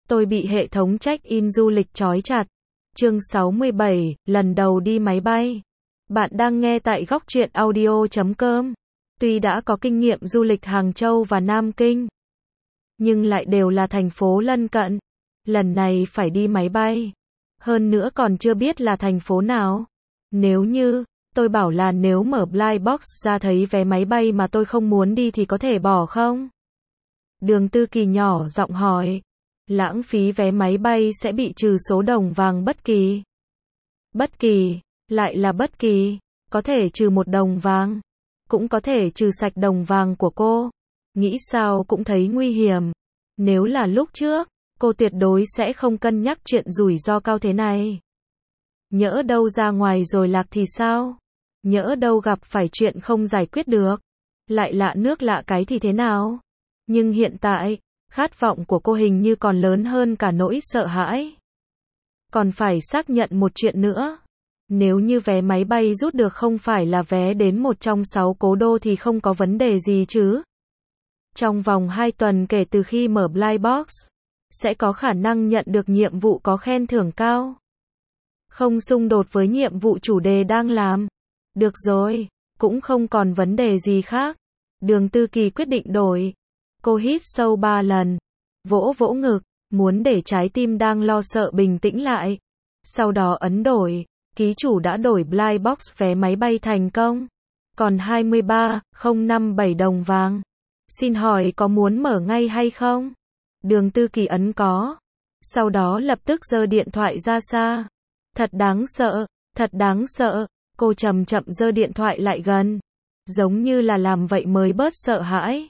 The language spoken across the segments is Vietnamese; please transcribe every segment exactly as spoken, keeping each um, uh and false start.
Tôi bị hệ thống check-in du lịch trói chặt. Chương sáu mươi bảy, lần đầu đi máy bay. Bạn đang nghe tại góc truyện audio chấm com. Tuy đã có kinh nghiệm du lịch Hàng Châu và Nam Kinh, nhưng lại đều là thành phố lân cận. Lần này phải đi máy bay. Hơn nữa còn chưa biết là thành phố nào. Nếu như, tôi bảo là nếu mở Blind Box ra thấy vé máy bay mà tôi không muốn đi thì có thể bỏ không? Đường Tư Kỳ nhỏ giọng hỏi. Lãng phí vé máy bay sẽ bị trừ số đồng vàng bất kỳ. Bất kỳ, lại là bất kỳ, có thể trừ một đồng vàng, cũng có thể trừ sạch đồng vàng của cô. Nghĩ sao cũng thấy nguy hiểm. Nếu là lúc trước, cô tuyệt đối sẽ không cân nhắc chuyện rủi ro cao thế này. Nhỡ đâu ra ngoài rồi lạc thì sao? Nhỡ đâu gặp phải chuyện không giải quyết được, lại lạ nước lạ cái thì thế nào? Nhưng hiện tại, khát vọng của cô hình như còn lớn hơn cả nỗi sợ hãi. Còn phải xác nhận một chuyện nữa. Nếu như vé máy bay rút được không phải là vé đến một trong sáu cố đô thì không có vấn đề gì chứ. Trong vòng hai tuần kể từ khi mở Blind Box, sẽ có khả năng nhận được nhiệm vụ có khen thưởng cao. Không xung đột với nhiệm vụ chủ đề đang làm. Được rồi, cũng không còn vấn đề gì khác. Đường Tư Kỳ quyết định đổi. Cô hít sâu ba lần, vỗ vỗ ngực, muốn để trái tim đang lo sợ bình tĩnh lại. Sau đó ấn đổi, ký chủ đã đổi Blind Box vé máy bay thành công. Còn hai mươi ba nghìn không trăm năm mươi bảy đồng vàng. Xin hỏi có muốn mở ngay hay không? Đường Tư Kỳ ấn có. Sau đó lập tức giơ điện thoại ra xa. Thật đáng sợ, thật đáng sợ. Cô chậm chậm giơ điện thoại lại gần. Giống như là làm vậy mới bớt sợ hãi.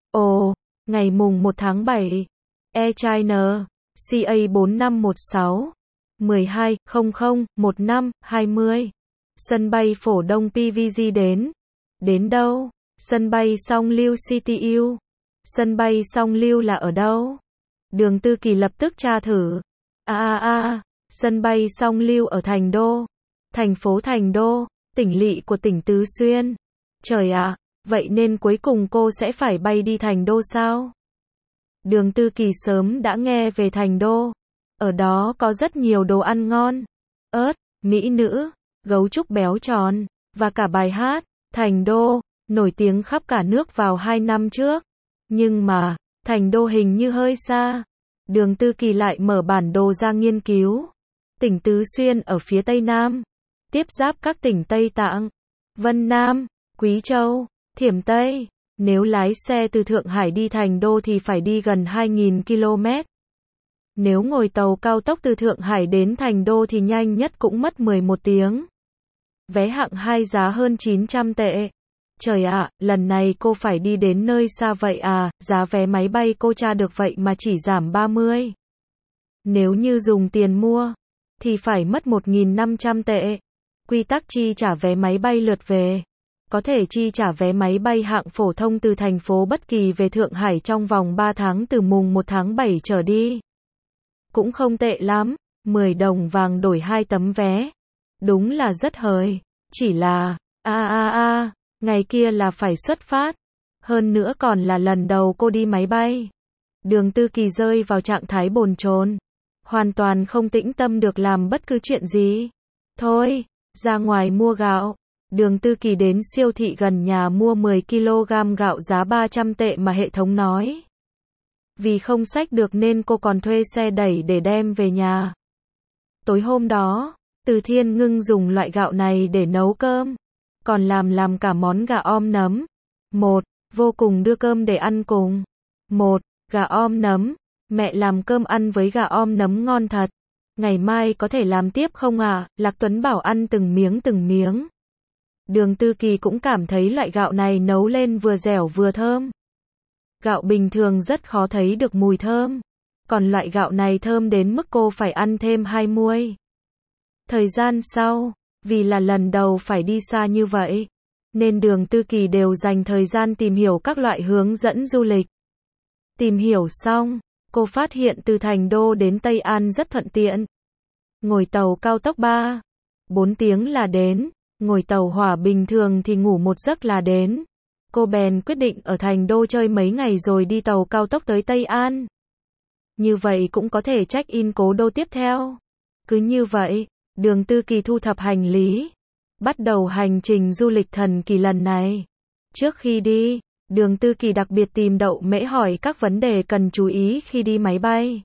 Ồ, ngày mùng một tháng bảy, Air China, C A bốn năm một sáu, một hai không không một năm hai mươi. Sân bay Phổ Đông P V G đến. Đến đâu? Sân bay Song Lưu City U. Sân bay Song Lưu là ở đâu? Đường Tư Kỳ lập tức tra thử. A a a, sân bay Song Lưu ở Thành Đô. Thành phố Thành Đô, tỉnh lỵ của tỉnh Tứ Xuyên. Trời ạ, vậy nên cuối cùng cô sẽ phải bay đi Thành Đô sao? Đường Tư Kỳ sớm đã nghe về Thành Đô. Ở đó có rất nhiều đồ ăn ngon. Ớt, mỹ nữ, gấu trúc béo tròn, và cả bài hát, Thành Đô, nổi tiếng khắp cả nước vào hai năm trước. Nhưng mà, Thành Đô hình như hơi xa. Đường Tư Kỳ lại mở bản đồ ra nghiên cứu. Tỉnh Tứ Xuyên ở phía Tây Nam, tiếp giáp các tỉnh Tây Tạng, Vân Nam, Quý Châu, Thiểm Tây. Nếu lái xe từ Thượng Hải đi Thành Đô thì phải đi gần hai nghìn ki lô mét. Nếu ngồi tàu cao tốc từ Thượng Hải đến Thành Đô thì nhanh nhất cũng mất mười một tiếng. Vé hạng hai giá hơn chín trăm tệ. Trời ạ, lần này cô phải đi đến nơi xa vậy à, giá vé máy bay cô tra được vậy mà chỉ giảm ba mươi. Nếu như dùng tiền mua, thì phải mất một nghìn năm trăm tệ. Quy tắc chi trả vé máy bay lượt về. Có thể chi trả vé máy bay hạng phổ thông từ thành phố bất kỳ về Thượng Hải trong vòng ba tháng từ mùng một tháng bảy trở đi. Cũng không tệ lắm, mười đồng vàng đổi hai tấm vé. Đúng là rất hời, chỉ là, a a a, ngày kia là phải xuất phát. Hơn nữa còn là lần đầu cô đi máy bay. Đường Tư Kỳ rơi vào trạng thái bồn chồn, hoàn toàn không tĩnh tâm được làm bất cứ chuyện gì. Thôi, ra ngoài mua gạo. Đường Tư Kỳ đến siêu thị gần nhà mua mười ki lô gam gạo giá ba trăm tệ mà hệ thống nói. Vì không xách được nên cô còn thuê xe đẩy để đem về nhà. Tối hôm đó, Từ Thiên Ngưng dùng loại gạo này để nấu cơm, còn làm làm cả món gà om nấm. Một, vô cùng đưa cơm để ăn cùng. Một, gà om nấm. Mẹ làm cơm ăn với gà om nấm ngon thật. Ngày mai có thể làm tiếp không à? Lạc Tuấn bảo ăn từng miếng từng miếng. Đường Tư Kỳ cũng cảm thấy loại gạo này nấu lên vừa dẻo vừa thơm. Gạo bình thường rất khó thấy được mùi thơm. Còn loại gạo này thơm đến mức cô phải ăn thêm hai muôi. Thời gian sau, vì là lần đầu phải đi xa như vậy, nên Đường Tư Kỳ đều dành thời gian tìm hiểu các loại hướng dẫn du lịch. Tìm hiểu xong, cô phát hiện từ Thành Đô đến Tây An rất thuận tiện. Ngồi tàu cao tốc ba, bốn tiếng là đến. Ngồi tàu hỏa bình thường thì ngủ một giấc là đến. Cô bèn quyết định ở Thành Đô chơi mấy ngày rồi đi tàu cao tốc tới Tây An. Như vậy cũng có thể check-in cố đô tiếp theo. Cứ như vậy, Đường Tư Kỳ thu thập hành lý, bắt đầu hành trình du lịch thần kỳ lần này. Trước khi đi, Đường Tư Kỳ đặc biệt tìm Đậu Mễ hỏi các vấn đề cần chú ý khi đi máy bay.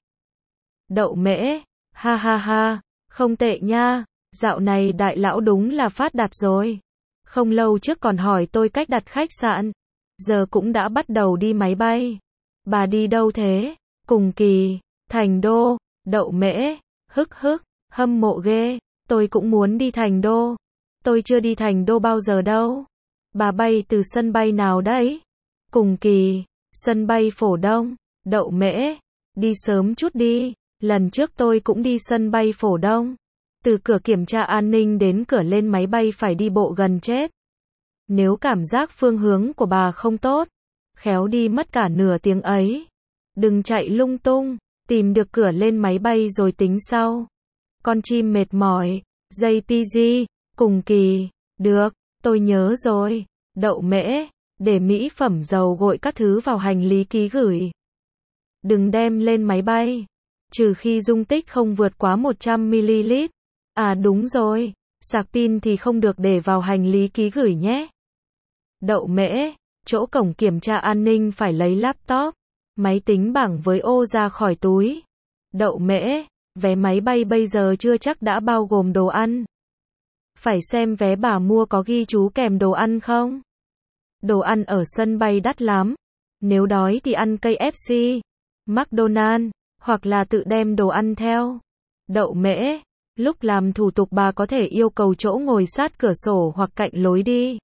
Đậu Mễ, ha ha ha, không tệ nha, dạo này đại lão đúng là phát đạt rồi. Không lâu trước còn hỏi tôi cách đặt khách sạn, giờ cũng đã bắt đầu đi máy bay. Bà đi đâu thế? Cùng Kỳ, Thành Đô. Đậu Mễ, hức hức, hâm mộ ghê, tôi cũng muốn đi Thành Đô. Tôi chưa đi Thành Đô bao giờ đâu. Bà bay từ sân bay nào đấy? Cùng Kỳ, sân bay Phổ Đông. Đậu Mễ, đi sớm chút đi, lần trước tôi cũng đi sân bay Phổ Đông. Từ cửa kiểm tra an ninh đến cửa lên máy bay phải đi bộ gần chết. Nếu cảm giác phương hướng của bà không tốt, khéo đi mất cả nửa tiếng ấy. Đừng chạy lung tung, tìm được cửa lên máy bay rồi tính sau. Con chim mệt mỏi, jay pê giê, Cùng Kỳ, được, tôi nhớ rồi. Đậu Mễ, để mỹ phẩm dầu gội các thứ vào hành lý ký gửi. Đừng đem lên máy bay, trừ khi dung tích không vượt quá một trăm mi li lít. À đúng rồi, sạc pin thì không được để vào hành lý ký gửi nhé. Đậu Mễ, chỗ cổng kiểm tra an ninh phải lấy laptop, máy tính bảng với ô ra khỏi túi. Đậu Mễ, vé máy bay bây giờ chưa chắc đã bao gồm đồ ăn. Phải xem vé bà mua có ghi chú kèm đồ ăn không? Đồ ăn ở sân bay đắt lắm. Nếu đói thì ăn ca ép xê, McDonald's, hoặc là tự đem đồ ăn theo. Đậu Mễ, lúc làm thủ tục bà có thể yêu cầu chỗ ngồi sát cửa sổ hoặc cạnh lối đi.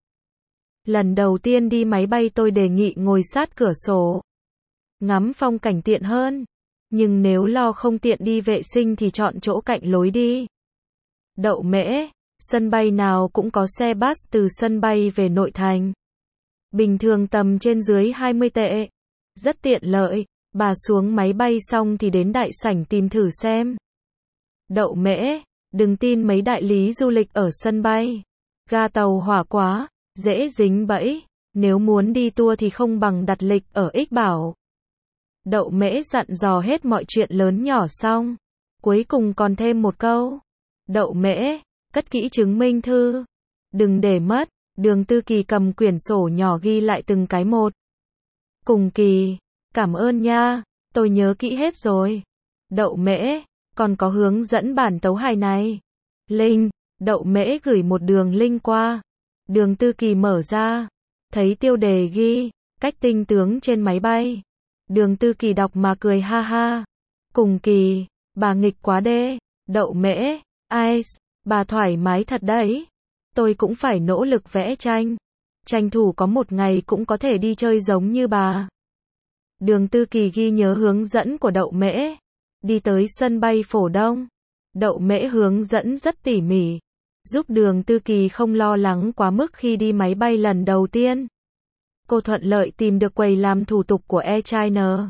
Lần đầu tiên đi máy bay tôi đề nghị ngồi sát cửa sổ. Ngắm phong cảnh tiện hơn. Nhưng nếu lo không tiện đi vệ sinh thì chọn chỗ cạnh lối đi. Đậu Mễ, sân bay nào cũng có xe bus từ sân bay về nội thành. Bình thường tầm trên dưới hai mươi tệ. Rất tiện lợi, bà xuống máy bay xong thì đến đại sảnh tìm thử xem. Đậu Mễ, đừng tin mấy đại lý du lịch ở sân bay. Ga tàu hỏa quá, dễ dính bẫy. Nếu muốn đi tour thì không bằng đặt lịch ở X Bảo. Đậu Mễ dặn dò hết mọi chuyện lớn nhỏ xong. Cuối cùng còn thêm một câu. Đậu Mễ, cất kỹ chứng minh thư. Đừng để mất. Đường Tư Kỳ cầm quyển sổ nhỏ ghi lại từng cái một. Cùng Kỳ, cảm ơn nha, tôi nhớ kỹ hết rồi. Đậu Mễ, còn có hướng dẫn bản tấu hài này. Link, Đậu Mễ gửi một đường link qua. Đường Tư Kỳ mở ra, thấy tiêu đề ghi, cách tinh tướng trên máy bay. Đường Tư Kỳ đọc mà cười ha ha. Cùng Kỳ, bà nghịch quá đê. Đậu Mễ, ai, bà thoải mái thật đấy. Tôi cũng phải nỗ lực vẽ tranh. Tranh thủ có một ngày cũng có thể đi chơi giống như bà. Đường Tư Kỳ ghi nhớ hướng dẫn của Đậu Mễ. Đi tới sân bay Phổ Đông. Đậu Mễ hướng dẫn rất tỉ mỉ, giúp Đường Tư Kỳ không lo lắng quá mức khi đi máy bay lần đầu tiên. Cô thuận lợi tìm được quầy làm thủ tục của Air China.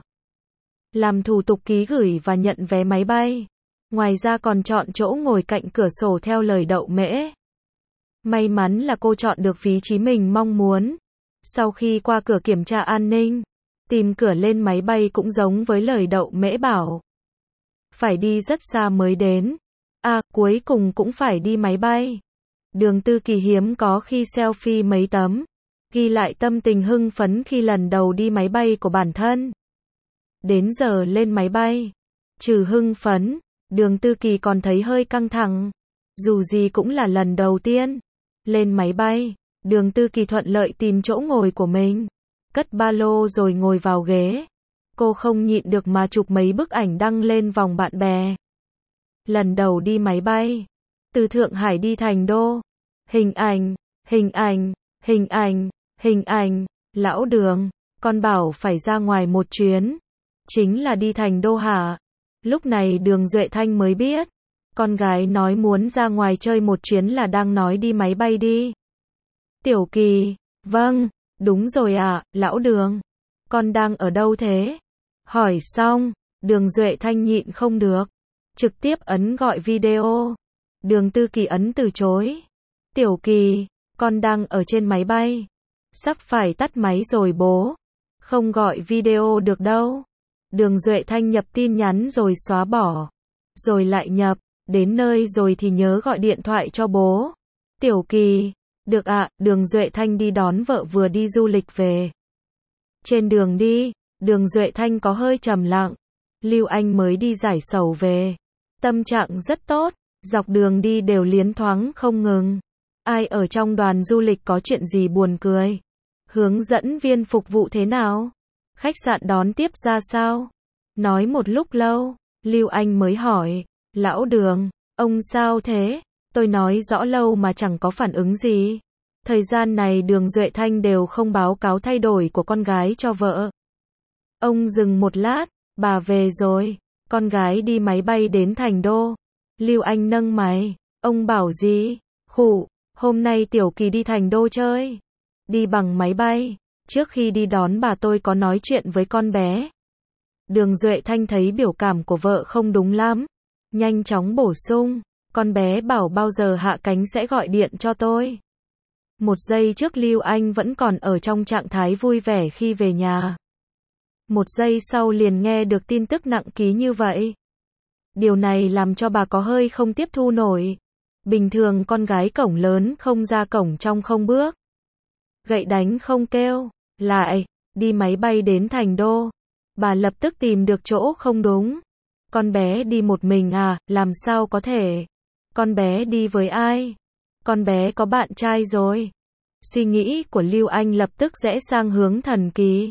Làm thủ tục ký gửi và nhận vé máy bay. Ngoài ra còn chọn chỗ ngồi cạnh cửa sổ theo lời Đậu Mễ. May mắn là cô chọn được vị trí mình mong muốn. Sau khi qua cửa kiểm tra an ninh, tìm cửa lên máy bay cũng giống với lời Đậu Mễ bảo. Phải đi rất xa mới đến. À, cuối cùng cũng phải đi máy bay. Đường Tư Kỳ hiếm có khi selfie mấy tấm, ghi lại tâm tình hưng phấn khi lần đầu đi máy bay của bản thân. Đến giờ lên máy bay, trừ hưng phấn, Đường Tư Kỳ còn thấy hơi căng thẳng. Dù gì cũng là lần đầu tiên. Lên máy bay, Đường Tư Kỳ thuận lợi tìm chỗ ngồi của mình. Cất ba lô rồi ngồi vào ghế. Cô không nhịn được mà chụp mấy bức ảnh đăng lên vòng bạn bè. Lần đầu đi máy bay. Từ Thượng Hải đi Thành Đô. Hình ảnh, hình ảnh, hình ảnh, hình ảnh. Lão Đường, con bảo phải ra ngoài một chuyến. Chính là đi Thành Đô hả? Lúc này Đường Duệ Thanh mới biết. Con gái nói muốn ra ngoài chơi một chuyến là đang nói đi máy bay đi. Tiểu Kỳ, vâng, đúng rồi ạ, à, lão Đường. Con đang ở đâu thế? Hỏi xong, Đường Duệ Thanh nhịn không được. Trực tiếp ấn gọi video. Đường Tư Kỳ ấn từ chối. Tiểu Kỳ, con đang ở trên máy bay. Sắp phải tắt máy rồi bố. Không gọi video được đâu. Đường Duệ Thanh nhập tin nhắn rồi xóa bỏ. Rồi lại nhập. Đến nơi rồi thì nhớ gọi điện thoại cho bố. Tiểu Kỳ. Được ạ, Đường Duệ Thanh đi đón vợ vừa đi du lịch về. Trên đường đi, Đường Duệ Thanh có hơi trầm lặng. Lưu Anh mới đi giải sầu về. Tâm trạng rất tốt, dọc đường đi đều liến thoáng không ngừng. Ai ở trong đoàn du lịch có chuyện gì buồn cười? Hướng dẫn viên phục vụ thế nào? Khách sạn đón tiếp ra sao? Nói một lúc lâu, Lưu Anh mới hỏi, lão Đường, ông sao thế? Tôi nói rõ lâu mà chẳng có phản ứng gì. Thời gian này Đường Duệ Thanh đều không báo cáo thay đổi của con gái cho vợ. Ông dừng một lát, bà về rồi, con gái đi máy bay đến Thành Đô. Lưu Anh nâng mày, ông bảo gì? Khụ, hôm nay Tiểu Kỳ đi Thành Đô chơi. Đi bằng máy bay, trước khi đi đón bà tôi có nói chuyện với con bé. Đường Duệ Thanh thấy biểu cảm của vợ không đúng lắm. Nhanh chóng bổ sung, con bé bảo bao giờ hạ cánh sẽ gọi điện cho tôi. Một giây trước Lưu Anh vẫn còn ở trong trạng thái vui vẻ khi về nhà. Một giây sau liền nghe được tin tức nặng ký như vậy. Điều này làm cho bà có hơi không tiếp thu nổi. Bình thường con gái cổng lớn không ra cổng trong không bước. Gậy đánh không kêu. Lại, đi máy bay đến Thành Đô. Bà lập tức tìm được chỗ không đúng. Con bé đi một mình à, làm sao có thể? Con bé đi với ai? Con bé có bạn trai rồi. Suy nghĩ của Lưu Anh lập tức rẽ sang hướng thần kỳ.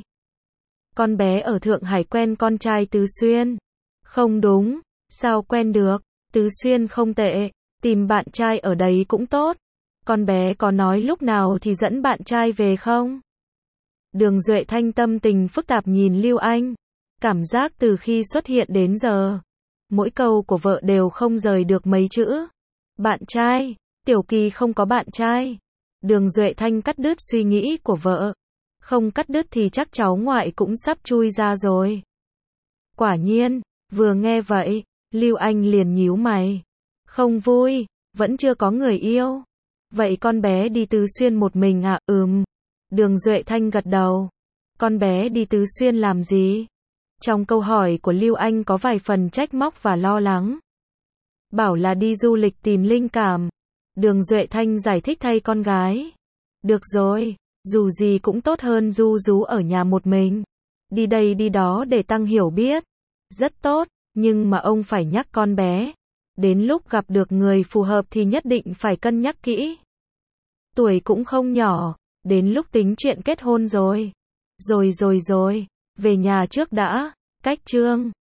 Con bé ở Thượng Hải quen con trai Tứ Xuyên. Không đúng, sao quen được? Tứ Xuyên không tệ, tìm bạn trai ở đấy cũng tốt. Con bé có nói lúc nào thì dẫn bạn trai về không? Đường Duệ Thanh tâm tình phức tạp nhìn Lưu Anh. Cảm giác từ khi xuất hiện đến giờ, mỗi câu của vợ đều không rời được mấy chữ. Bạn trai, Tiểu Kỳ không có bạn trai. Đường Duệ Thanh cắt đứt suy nghĩ của vợ. Không cắt đứt thì chắc cháu ngoại cũng sắp chui ra rồi. Quả nhiên, vừa nghe vậy, Lưu Anh liền nhíu mày. Không vui, vẫn chưa có người yêu. Vậy con bé đi Tứ Xuyên một mình à? Ừm. Đường Duệ Thanh gật đầu. Con bé đi Tứ Xuyên làm gì? Trong câu hỏi của Lưu Anh có vài phần trách móc và lo lắng. Bảo là đi du lịch tìm linh cảm. Đường Duệ Thanh giải thích thay con gái. Được rồi, dù gì cũng tốt hơn ru rú ở nhà một mình. Đi đây đi đó để tăng hiểu biết. Rất tốt, nhưng mà ông phải nhắc con bé. Đến lúc gặp được người phù hợp thì nhất định phải cân nhắc kỹ. Tuổi cũng không nhỏ, đến lúc tính chuyện kết hôn rồi. Rồi rồi rồi, về nhà trước đã, cách chương.